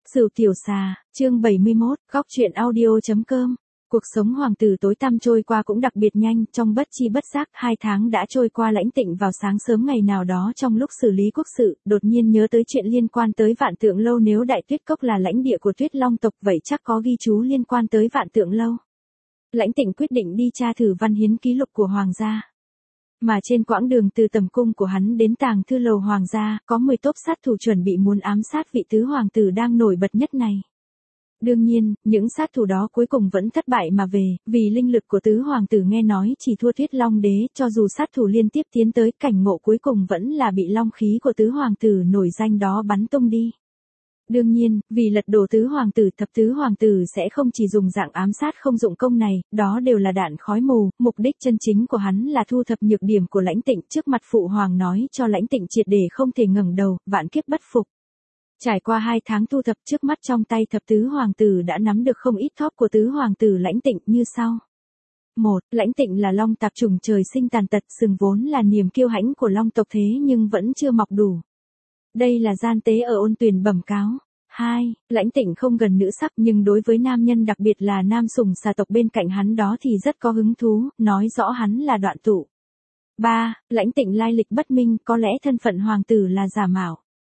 Sửu tiểu xà, chương 71, góc truyện audio.com. Cuộc sống hoàng tử tối tăm trôi qua cũng đặc biệt nhanh, trong bất chi bất giác 2 tháng đã trôi qua. Lãnh Tịnh vào sáng sớm ngày nào đó trong lúc xử lý quốc sự, đột nhiên nhớ tới chuyện liên quan tới Vạn Tượng Lâu. Nếu Đại Tuyết Cốc là lãnh địa của Tuyết Long tộc vậy chắc có ghi chú liên quan tới Vạn Tượng Lâu. Lãnh Tịnh quyết định đi tra thử văn hiến ký lục của hoàng gia. Mà trên quãng đường từ tầm cung của hắn đến tàng thư lầu hoàng gia, có 10 tốp sát thủ chuẩn bị muốn ám sát vị tứ hoàng tử đang nổi bật nhất này. Đương nhiên, những sát thủ đó cuối cùng vẫn thất bại mà về, vì linh lực của tứ hoàng tử nghe nói chỉ thua Tuyết Long đế, cho dù sát thủ liên tiếp tiến tới, cảnh ngộ cuối cùng vẫn là bị long khí của tứ hoàng tử nổi danh đó bắn tung đi. Đương nhiên, vì lật đổ tứ hoàng tử, thập tứ hoàng tử sẽ không chỉ dùng dạng ám sát không dụng công này, đó đều là đạn khói mù, mục đích chân chính của hắn là thu thập nhược điểm của Lãnh Tịnh. Trước mặt phụ hoàng nói cho Lãnh Tịnh triệt để không thể ngẩng đầu, vạn kiếp bất phục. Trải qua 2 tháng thu thập, trước mắt trong tay thập tứ hoàng tử đã nắm được không ít thóp của tứ hoàng tử Lãnh Tịnh như sau. 1. Lãnh Tịnh là long tạp chủng trời sinh tàn tật, sừng vốn là niềm kiêu hãnh của long tộc thế nhưng vẫn chưa mọc đủ. Đây là gian tế ở ôn tuyền bẩm cáo. 2. Lãnh Tịnh không gần nữ sắc nhưng đối với nam nhân đặc biệt là nam sùng xà tộc bên cạnh hắn đó thì rất có hứng thú, nói rõ hắn là đoạn tụ. 3. Lãnh Tịnh lai lịch bất minh, có lẽ thân phận hoàng tử là giả mạo.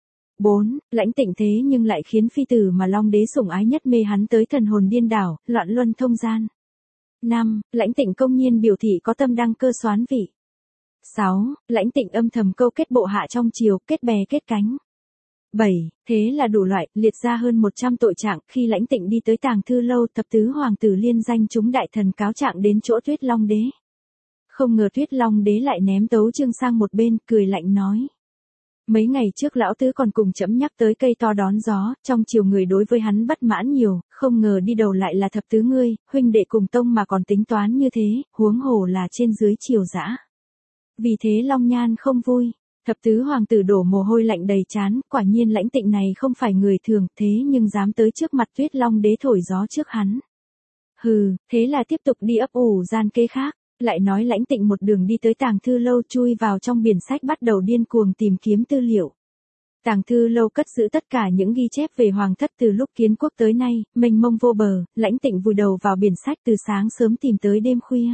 4. Lãnh Tịnh thế nhưng lại khiến phi tử mà long đế sủng ái nhất mê hắn tới thần hồn điên đảo, loạn luân thông gian. 5. Lãnh Tịnh công nhiên biểu thị có tâm đăng cơ soán vị. 6. Lãnh Tịnh âm thầm câu kết bộ hạ trong triều, kết bè kết cánh. 7. Thế là đủ loại, liệt ra hơn 100 tội trạng. Khi Lãnh Tịnh đi tới tàng thư lâu, thập tứ hoàng tử liên danh chúng đại thần cáo trạng đến chỗ Tuyết Long đế. Không ngờ Tuyết Long đế lại ném tấu chương sang một bên, cười lạnh nói. Mấy ngày trước lão tứ còn cùng chẫm nhắc tới cây to đón gió, trong triều người đối với hắn bất mãn nhiều, không ngờ đi đầu lại là thập tứ ngươi, huynh đệ cùng tông mà còn tính toán như thế, huống hồ là trên dưới triều dã. Vì thế Long Nhan không vui. Thập tứ hoàng tử đổ mồ hôi lạnh đầy trán, quả nhiên Lãnh Tịnh này không phải người thường, thế nhưng dám tới trước mặt Tuyết Long đế thổi gió trước hắn. Hừ, thế là tiếp tục đi ấp ủ gian kê khác, lại nói Lãnh Tịnh một đường đi tới tàng thư lâu, chui vào trong biển sách bắt đầu điên cuồng tìm kiếm tư liệu. Tàng thư lâu cất giữ tất cả những ghi chép về hoàng thất từ lúc kiến quốc tới nay, mênh mông vô bờ. Lãnh Tịnh vùi đầu vào biển sách từ sáng sớm tìm tới đêm khuya.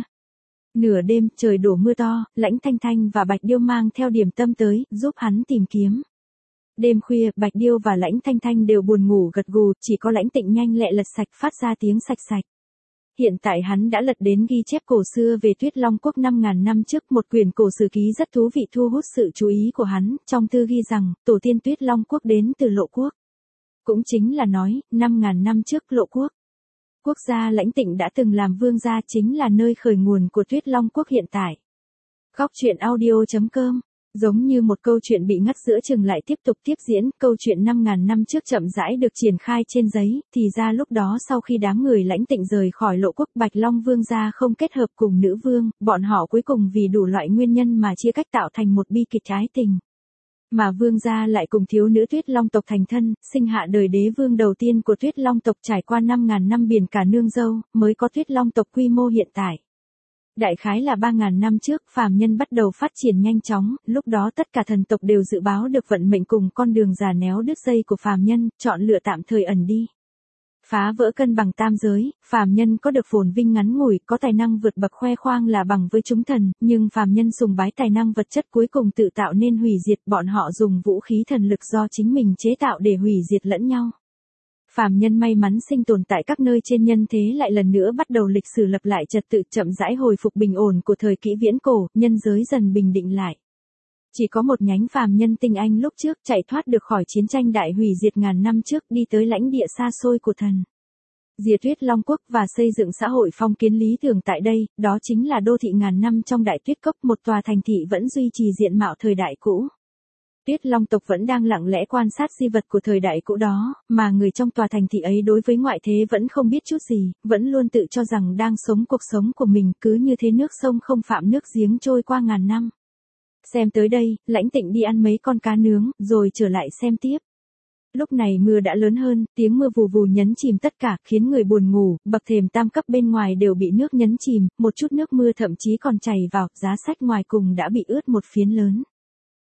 Nửa đêm, trời đổ mưa to, Lãnh Thanh Thanh và Bạch Điêu mang theo điểm tâm tới, giúp hắn tìm kiếm. Đêm khuya, Bạch Điêu và Lãnh Thanh Thanh đều buồn ngủ gật gù, chỉ có Lãnh Tịnh nhanh lẹ lật sạch phát ra tiếng sạch sạch. Hiện tại hắn đã lật đến ghi chép cổ xưa về Tuyết Long Quốc 5.000 năm trước, một quyển cổ sử ký rất thú vị thu hút sự chú ý của hắn, trong thư ghi rằng, tổ tiên Tuyết Long Quốc đến từ Lộ Quốc. Cũng chính là nói, 5.000 năm trước Lộ Quốc. Quốc gia Lãnh Tịnh đã từng làm vương gia, chính là nơi khởi nguồn của Tuyết Long Quốc hiện tại. Góc truyện audio.com. Giống như một câu chuyện bị ngắt giữa chừng lại tiếp tục tiếp diễn, câu chuyện 5.000 năm trước chậm rãi được triển khai trên giấy, thì ra lúc đó sau khi đám người Lãnh Tịnh rời khỏi Lộ Quốc, Bạch Long vương gia không kết hợp cùng nữ vương, bọn họ cuối cùng vì đủ loại nguyên nhân mà chia cách tạo thành một bi kịch ái tình. Mà vương gia lại cùng thiếu nữ Tuyết Long tộc thành thân, sinh hạ đời đế vương đầu tiên của Tuyết Long tộc, trải qua 5.000 năm biển cả nương dâu, mới có Tuyết Long tộc quy mô hiện tại. Đại khái là 3.000 năm trước, phàm nhân bắt đầu phát triển nhanh chóng, lúc đó tất cả thần tộc đều dự báo được vận mệnh cùng con đường già néo đứt dây của phàm nhân, chọn lựa tạm thời ẩn đi. Phá vỡ cân bằng tam giới, phàm nhân có được phồn vinh ngắn ngủi, có tài năng vượt bậc khoe khoang là bằng với chúng thần, nhưng phàm nhân sùng bái tài năng vật chất cuối cùng tự tạo nên hủy diệt, bọn họ dùng vũ khí thần lực do chính mình chế tạo để hủy diệt lẫn nhau. Phàm nhân may mắn sinh tồn tại các nơi trên nhân thế lại lần nữa bắt đầu lịch sử lập lại trật tự, chậm rãi hồi phục bình ổn của thời kỷ viễn cổ, nhân giới dần bình định lại. Chỉ có một nhánh phàm nhân tinh anh lúc trước chạy thoát được khỏi chiến tranh đại hủy diệt ngàn năm trước, đi tới lãnh địa xa xôi của thần diệt Tuyết Long Quốc và xây dựng xã hội phong kiến lý tưởng tại đây, đó chính là đô thị ngàn năm trong Đại Tuyết Cốc, một tòa thành thị vẫn duy trì diện mạo thời đại cũ. Tuyết Long tộc vẫn đang lặng lẽ quan sát di vật của thời đại cũ đó, mà người trong tòa thành thị ấy đối với ngoại thế vẫn không biết chút gì, vẫn luôn tự cho rằng đang sống cuộc sống của mình, cứ như thế nước sông không phạm nước giếng trôi qua ngàn năm. Xem tới đây, Lãnh Tịnh đi ăn mấy con cá nướng, rồi trở lại xem tiếp. Lúc này mưa đã lớn hơn, tiếng mưa vù vù nhấn chìm tất cả, khiến người buồn ngủ, bậc thềm tam cấp bên ngoài đều bị nước nhấn chìm, một chút nước mưa thậm chí còn chảy vào, giá sách ngoài cùng đã bị ướt một phiến lớn.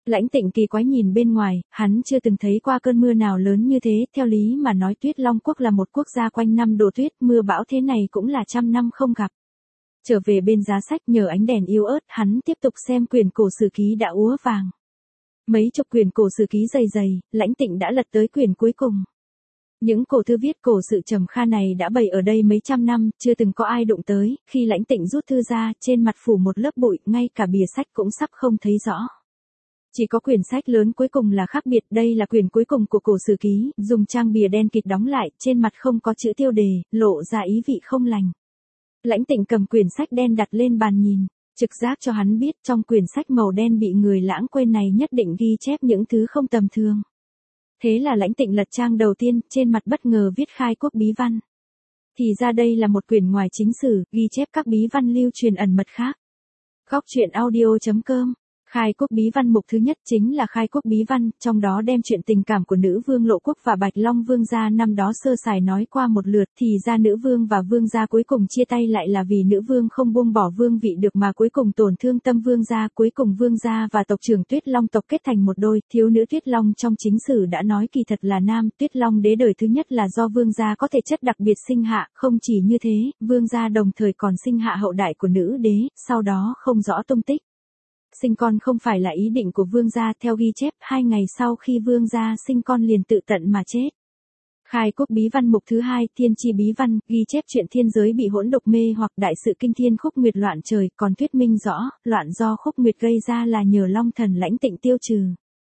Lãnh Tịnh kỳ quái nhìn bên ngoài, hắn chưa từng thấy qua cơn mưa nào lớn như thế, theo lý mà nói Tuyết Long Quốc là một quốc gia quanh năm đổ tuyết, mưa bão thế này cũng là trăm năm không gặp. Trở về bên giá sách nhờ ánh đèn yếu ớt, hắn tiếp tục xem quyển cổ sử ký đã úa vàng. Mấy chục quyển cổ sử ký dày dày, Lãnh Tịnh đã lật tới quyển cuối cùng. Những cổ thư viết cổ sự trầm kha này đã bày ở đây mấy trăm năm, chưa từng có ai đụng tới, khi Lãnh Tịnh rút thư ra, trên mặt phủ một lớp bụi, ngay cả bìa sách cũng sắp không thấy rõ. Chỉ có quyển sách lớn cuối cùng là khác biệt, đây là quyển cuối cùng của cổ sử ký, dùng trang bìa đen kịt đóng lại, trên mặt không có chữ tiêu đề, lộ ra ý vị không lành. Lãnh Tịnh cầm quyển sách đen đặt lên bàn nhìn, trực giác cho hắn biết trong quyển sách màu đen bị người lãng quên này nhất định ghi chép những thứ không tầm thường. Thế là Lãnh Tịnh lật trang đầu tiên, trên mặt bất ngờ viết khai quốc bí văn. Thì ra đây là một quyển ngoài chính sử, ghi chép các bí văn lưu truyền ẩn mật khác. Góc truyện audio.com. Khai quốc bí văn mục thứ nhất chính là khai quốc bí văn, trong đó đem chuyện tình cảm của nữ vương Lộ Quốc và Bạch Long Vương gia năm đó sơ sài nói qua một lượt, thì ra nữ vương và vương gia cuối cùng chia tay lại là vì nữ vương không buông bỏ vương vị được mà cuối cùng tổn thương tâm vương gia, cuối cùng vương gia và tộc trưởng Tuyết Long tộc kết thành một đôi, thiếu nữ Tuyết Long trong chính sử đã nói kỳ thật là nam, Tuyết Long đế đời thứ nhất là do vương gia có thể chất đặc biệt sinh hạ, không chỉ như thế, vương gia đồng thời còn sinh hạ hậu đại của nữ đế, sau đó không rõ tung tích. Sinh con không phải là ý định của vương gia, theo ghi chép, 2 ngày sau khi vương gia sinh con liền tự tận mà chết. Khai quốc bí văn mục thứ hai, thiên chi bí văn, ghi chép chuyện thiên giới bị hỗn độc mê hoặc đại sự kinh thiên khúc nguyệt loạn trời, còn thuyết minh rõ, loạn do khúc nguyệt gây ra là nhờ Long thần Lãnh Tịnh tiêu trừ.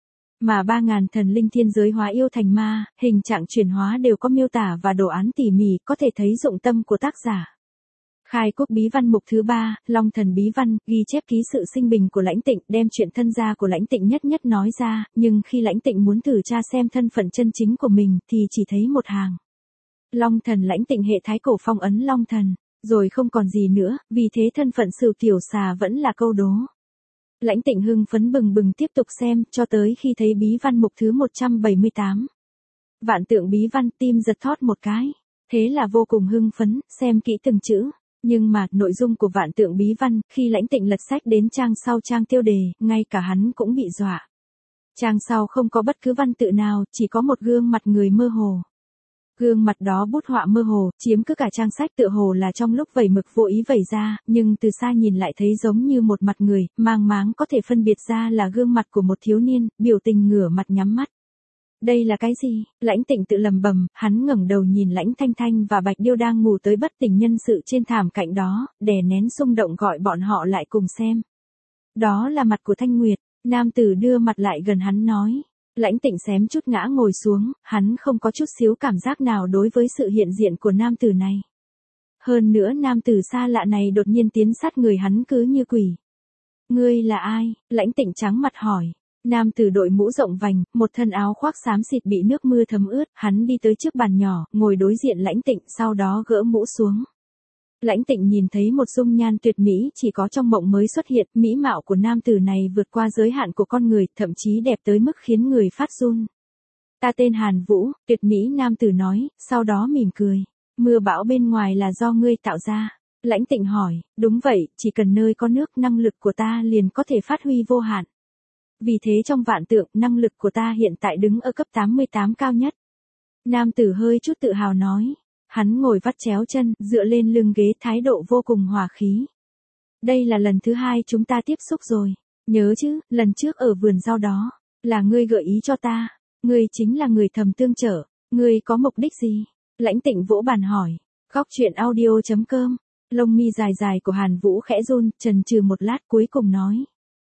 Mà 3.000 thần linh thiên giới hóa yêu thành ma, hình trạng chuyển hóa đều có miêu tả và đồ án tỉ mỉ, có thể thấy dụng tâm của tác giả. Khai quốc bí văn mục thứ ba, Long thần bí văn, ghi chép ký sự sinh bình của Lãnh Tịnh, đem chuyện thân gia của Lãnh Tịnh nhất nhất nói ra, nhưng khi Lãnh Tịnh muốn thử tra xem thân phận chân chính của mình, thì chỉ thấy một hàng. Long thần Lãnh Tịnh hệ thái cổ phong ấn Long thần, rồi không còn gì nữa, vì thế thân phận Sửu tiểu xà vẫn là câu đố. Lãnh Tịnh hưng phấn bừng bừng tiếp tục xem, cho tới khi thấy bí văn mục thứ 178. Vạn tượng bí văn, tim giật thót một cái, thế là vô cùng hưng phấn, xem kỹ từng chữ. Nhưng mà, nội dung của vạn tượng bí văn, khi Lãnh Tịnh lật sách đến trang sau trang tiêu đề, ngay cả hắn cũng bị dọa. Trang sau không có bất cứ văn tự nào, chỉ có một gương mặt người mơ hồ. Gương mặt đó bút họa mơ hồ, chiếm cứ cả trang sách tựa hồ là trong lúc vẩy mực vô ý vẩy ra, nhưng từ xa nhìn lại thấy giống như một mặt người, mang máng có thể phân biệt ra là gương mặt của một thiếu niên, biểu tình ngửa mặt nhắm mắt. Đây là cái gì? Lãnh Tịnh tự lầm bầm, hắn ngẩng đầu nhìn Lãnh Thanh Thanh và Bạch Điêu đang ngủ tới bất tỉnh nhân sự trên thảm cạnh đó, đè nén xung động gọi bọn họ lại cùng xem. Đó là mặt của Thanh Nguyệt, nam tử đưa mặt lại gần hắn nói. Lãnh Tịnh xém chút ngã ngồi xuống, hắn không có chút xíu cảm giác nào đối với sự hiện diện của nam tử này. Hơn nữa nam tử xa lạ này đột nhiên tiến sát người hắn cứ như quỷ. Ngươi là ai? Lãnh Tịnh trắng mặt hỏi. Nam tử đội mũ rộng vành, một thân áo khoác xám xịt bị nước mưa thấm ướt, hắn đi tới trước bàn nhỏ, ngồi đối diện Lãnh Tịnh, sau đó gỡ mũ xuống. Lãnh Tịnh nhìn thấy một dung nhan tuyệt mỹ chỉ có trong mộng mới xuất hiện, mỹ mạo của nam tử này vượt qua giới hạn của con người, thậm chí đẹp tới mức khiến người phát run. Ta tên Hàn Vũ, tuyệt mỹ nam tử nói, sau đó mỉm cười. Mưa bão bên ngoài là do ngươi tạo ra. Lãnh Tịnh hỏi, đúng vậy, chỉ cần nơi có nước năng lực của ta liền có thể phát huy vô hạn. Vì thế trong vạn tượng, năng lực của ta hiện tại đứng ở cấp 88 cao nhất. Nam tử hơi chút tự hào nói. Hắn ngồi vắt chéo chân, dựa lên lưng ghế, thái độ vô cùng hòa khí. Đây là lần thứ 2 chúng ta tiếp xúc rồi. Nhớ chứ, lần trước ở vườn rau đó, là ngươi gợi ý cho ta. Ngươi chính là người thầm tương trợ. Ngươi có mục đích gì? Lãnh Tịnh vỗ bàn hỏi. Góc truyện audio.com. Lông mi dài dài của Hàn Vũ khẽ run, chần chừ một lát cuối cùng nói.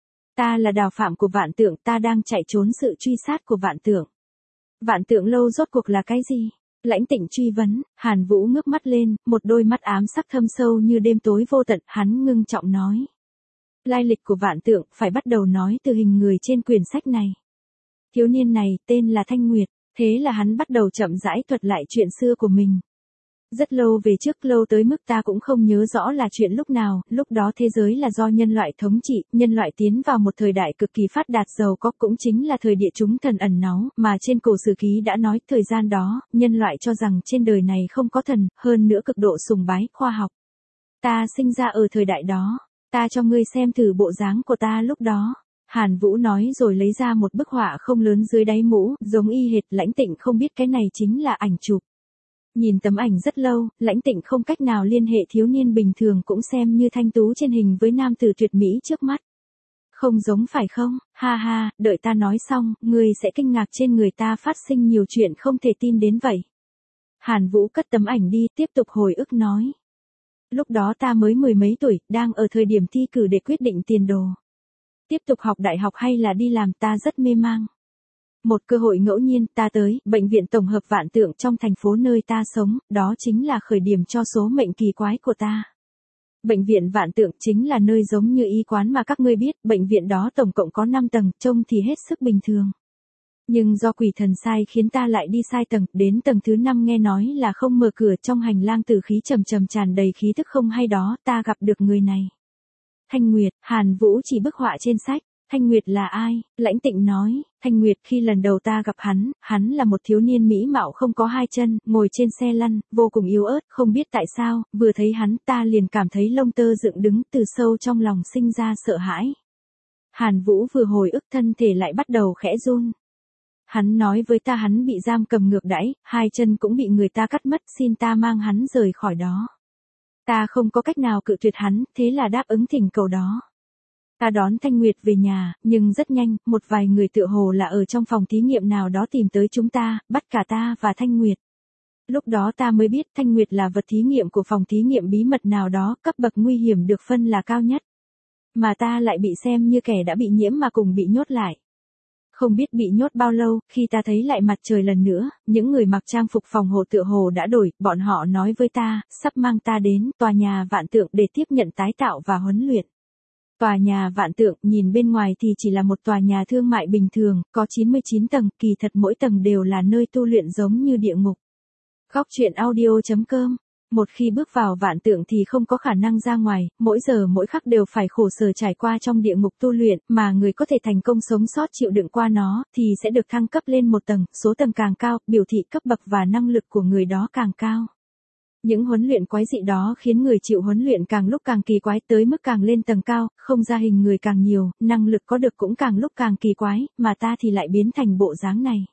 Ta là đào phạm của vạn tượng, ta đang chạy trốn sự truy sát của vạn tượng. Vạn tượng lâu rốt cuộc là cái gì? Lãnh Tịnh truy vấn, Hàn Vũ ngước mắt lên, một đôi mắt ám sắc thâm sâu như đêm tối vô tận, hắn ngưng trọng nói. Lai lịch của vạn tượng, phải bắt đầu nói từ hình người trên quyển sách này. Thiếu niên này, tên là Thanh Nguyệt, thế là hắn bắt đầu chậm rãi thuật lại chuyện xưa của mình. Rất lâu về trước, lâu tới mức ta cũng không nhớ rõ là chuyện lúc nào, lúc đó thế giới là do nhân loại thống trị, nhân loại tiến vào một thời đại cực kỳ phát đạt giàu có, cũng chính là thời địa chúng thần ẩn náu, mà trên cổ sử ký đã nói, thời gian đó, nhân loại cho rằng trên đời này không có thần, hơn nữa cực độ sùng bái khoa học. Ta sinh ra ở thời đại đó, ta cho ngươi xem thử bộ dáng của ta lúc đó. Hàn Vũ nói rồi lấy ra một bức họa không lớn dưới đáy mũ, giống y hệt. Lãnh Tịnh không biết cái này chính là ảnh chụp. Nhìn tấm ảnh rất lâu, Lãnh Tịnh không cách nào liên hệ thiếu niên bình thường cũng xem như thanh tú trên hình với nam tử tuyệt mỹ trước mắt. Không giống phải không, ha ha, đợi ta nói xong, ngươi sẽ kinh ngạc trên người ta phát sinh nhiều chuyện không thể tin đến vậy. Hàn Vũ cất tấm ảnh đi, tiếp tục hồi ức nói. Lúc đó ta mới 10 mấy tuổi, đang ở thời điểm thi cử để quyết định tiền đồ. Tiếp tục học đại học hay là đi làm, ta rất mê mang. Một cơ hội ngẫu nhiên, ta tới bệnh viện tổng hợp Vạn Tượng trong thành phố nơi ta sống, đó chính là khởi điểm cho số mệnh kỳ quái của ta. Bệnh viện Vạn Tượng chính là nơi giống như y quán mà các ngươi biết, bệnh viện đó tổng cộng có 5 tầng, trông thì hết sức bình thường. Nhưng do quỷ thần sai khiến ta lại đi sai tầng, đến tầng thứ 5 nghe nói là không mở cửa, trong hành lang tử khí trầm trầm tràn đầy khí thức không hay đó, ta gặp được người này. Thanh Nguyệt, Hàn Vũ chỉ bức họa trên sách. Thanh Nguyệt là ai? Lãnh Tịnh nói, Thanh Nguyệt khi lần đầu ta gặp hắn là một thiếu niên mỹ mạo không có hai chân, ngồi trên xe lăn, vô cùng yếu ớt, không biết tại sao, vừa thấy hắn ta liền cảm thấy lông tơ dựng đứng, từ sâu trong lòng sinh ra sợ hãi. Hàn Vũ vừa hồi ức thân thể lại bắt đầu khẽ run. Hắn nói với ta hắn bị giam cầm ngược đãi, hai chân cũng bị người ta cắt mất, xin ta mang hắn rời khỏi đó. Ta không có cách nào cự tuyệt hắn, thế là đáp ứng thỉnh cầu đó. Ta đón Thanh Nguyệt về nhà, nhưng rất nhanh, một vài người tựa hồ là ở trong phòng thí nghiệm nào đó tìm tới chúng ta, bắt cả ta và Thanh Nguyệt. Lúc đó ta mới biết Thanh Nguyệt là vật thí nghiệm của phòng thí nghiệm bí mật nào đó, cấp bậc nguy hiểm được phân là cao nhất. Mà ta lại bị xem như kẻ đã bị nhiễm mà cùng bị nhốt lại. Không biết bị nhốt bao lâu, khi ta thấy lại mặt trời lần nữa, những người mặc trang phục phòng hộ tựa hồ đã đổi, bọn họ nói với ta, sắp mang ta đến tòa nhà Vạn Tượng để tiếp nhận tái tạo và huấn luyện. Tòa nhà Vạn Tượng nhìn bên ngoài thì chỉ là một tòa nhà thương mại bình thường, có 99 tầng, kỳ thật mỗi tầng đều là nơi tu luyện giống như địa ngục. Góc truyện audio.com. Một khi bước vào Vạn Tượng thì không có khả năng ra ngoài, mỗi giờ mỗi khắc đều phải khổ sở trải qua trong địa ngục tu luyện, mà người có thể thành công sống sót chịu đựng qua nó, thì sẽ được thăng cấp lên một tầng, số tầng càng cao, biểu thị cấp bậc và năng lực của người đó càng cao. Những huấn luyện quái dị đó khiến người chịu huấn luyện càng lúc càng kỳ quái, tới mức càng lên tầng cao, không ra hình người càng nhiều, năng lực có được cũng càng lúc càng kỳ quái, mà ta thì lại biến thành bộ dáng này.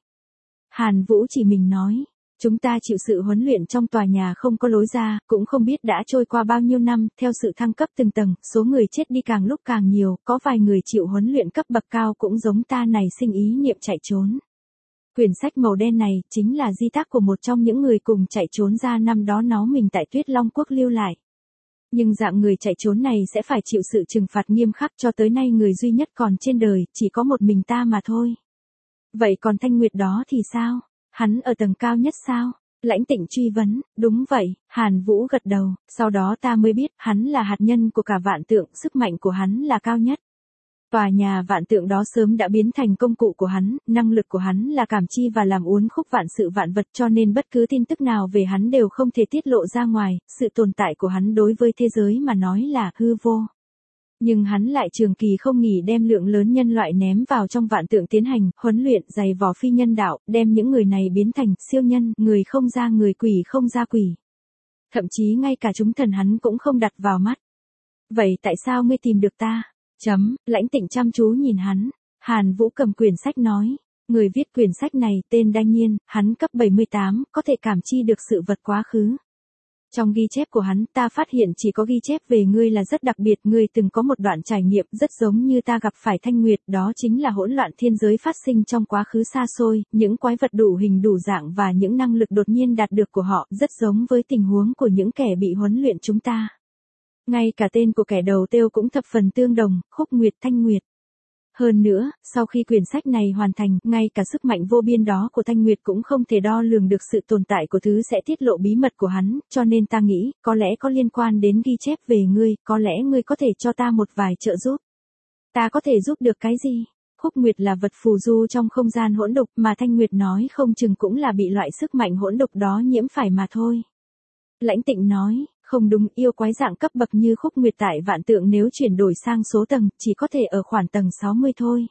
Hàn Vũ chỉ mình nói, chúng ta chịu sự huấn luyện trong tòa nhà không có lối ra, cũng không biết đã trôi qua bao nhiêu năm, theo sự thăng cấp từng tầng, số người chết đi càng lúc càng nhiều, có vài người chịu huấn luyện cấp bậc cao cũng giống ta này sinh ý niệm chạy trốn. Quyển sách màu đen này chính là di tác của một trong những người cùng chạy trốn ra năm đó nó mình tại Tuyết Long Quốc lưu lại. Nhưng dạng người chạy trốn này sẽ phải chịu sự trừng phạt nghiêm khắc, cho tới nay người duy nhất còn trên đời, chỉ có một mình ta mà thôi. Vậy còn Thanh Nguyệt đó thì sao? Hắn ở tầng cao nhất sao? Lãnh Tịnh truy vấn, đúng vậy, Hàn Vũ gật đầu, sau đó ta mới biết, hắn là hạt nhân của cả Vạn Tượng, sức mạnh của hắn là cao nhất. Tòa nhà Vạn Tượng đó sớm đã biến thành công cụ của hắn, năng lực của hắn là cảm chi và làm uốn khúc vạn sự vạn vật, cho nên bất cứ tin tức nào về hắn đều không thể tiết lộ ra ngoài, sự tồn tại của hắn đối với thế giới mà nói là hư vô. Nhưng hắn lại trường kỳ không nghỉ đem lượng lớn nhân loại ném vào trong Vạn Tượng tiến hành, huấn luyện, dày vò phi nhân đạo, đem những người này biến thành siêu nhân, người không ra người, quỷ không ra quỷ. Thậm chí ngay cả chúng thần hắn cũng không đặt vào mắt. Vậy tại sao ngươi tìm được ta? Lãnh Tịnh chăm chú nhìn hắn. Hàn Vũ cầm quyển sách nói. Người viết quyển sách này tên Đanh Nhiên, hắn cấp 78, có thể cảm chi được sự vật quá khứ. Trong ghi chép của hắn, ta phát hiện chỉ có ghi chép về ngươi là rất đặc biệt, ngươi từng có một đoạn trải nghiệm rất giống như ta gặp phải Thanh Nguyệt, đó chính là hỗn loạn thiên giới phát sinh trong quá khứ xa xôi, những quái vật đủ hình đủ dạng và những năng lực đột nhiên đạt được của họ, rất giống với tình huống của những kẻ bị huấn luyện chúng ta. Ngay cả tên của kẻ đầu tiêu cũng thập phần tương đồng, Khúc Nguyệt, Thanh Nguyệt. Hơn nữa, sau khi quyển sách này hoàn thành, ngay cả sức mạnh vô biên đó của Thanh Nguyệt cũng không thể đo lường được sự tồn tại của thứ sẽ tiết lộ bí mật của hắn, cho nên ta nghĩ, có lẽ có liên quan đến ghi chép về ngươi, có lẽ ngươi có thể cho ta một vài trợ giúp. Ta có thể giúp được cái gì? Khúc Nguyệt là vật phù du trong không gian hỗn độn, mà Thanh Nguyệt nói không chừng cũng là bị loại sức mạnh hỗn độn đó nhiễm phải mà thôi. Lãnh Tịnh nói, không đúng, yêu quái dạng cấp bậc như Khúc Nguyệt tại Vạn Tượng nếu chuyển đổi sang số tầng, chỉ có thể ở khoảng tầng 60 thôi.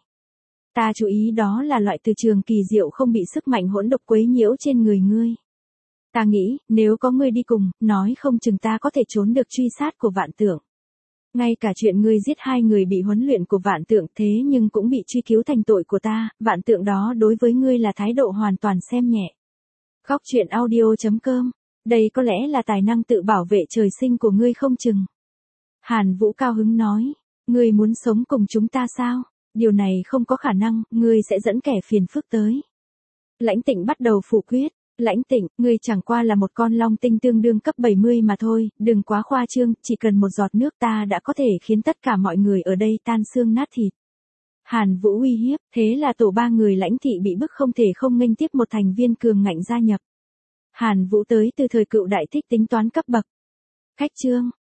Ta chú ý đó là loại từ trường kỳ diệu không bị sức mạnh hỗn độn quấy nhiễu trên người ngươi. Ta nghĩ, nếu có ngươi đi cùng, nói không chừng ta có thể trốn được truy sát của Vạn Tượng. Ngay cả chuyện ngươi giết 2 người bị huấn luyện của vạn tượng thế nhưng cũng bị truy cứu thành tội của ta, vạn tượng đó đối với ngươi là thái độ hoàn toàn xem nhẹ. Góc truyện audio.com. Đây có lẽ là tài năng tự bảo vệ trời sinh của ngươi không chừng. Hàn Vũ cao hứng nói. Ngươi muốn sống cùng chúng ta sao? Điều này không có khả năng, ngươi sẽ dẫn kẻ phiền phức tới. Lãnh Tịnh bắt đầu phủ quyết. Lãnh Tịnh, ngươi chẳng qua là một con long tinh tương đương cấp 70 mà thôi, đừng quá khoa trương, chỉ cần một giọt nước ta đã có thể khiến tất cả mọi người ở đây tan xương nát thịt. Hàn Vũ uy hiếp, thế là tổ 3 người Lãnh thị bị bức không thể không nghênh tiếp một thành viên cường ngạnh gia nhập. Hàn Vũ tới từ thời cựu đại thích tính toán cấp bậc. Khách chương.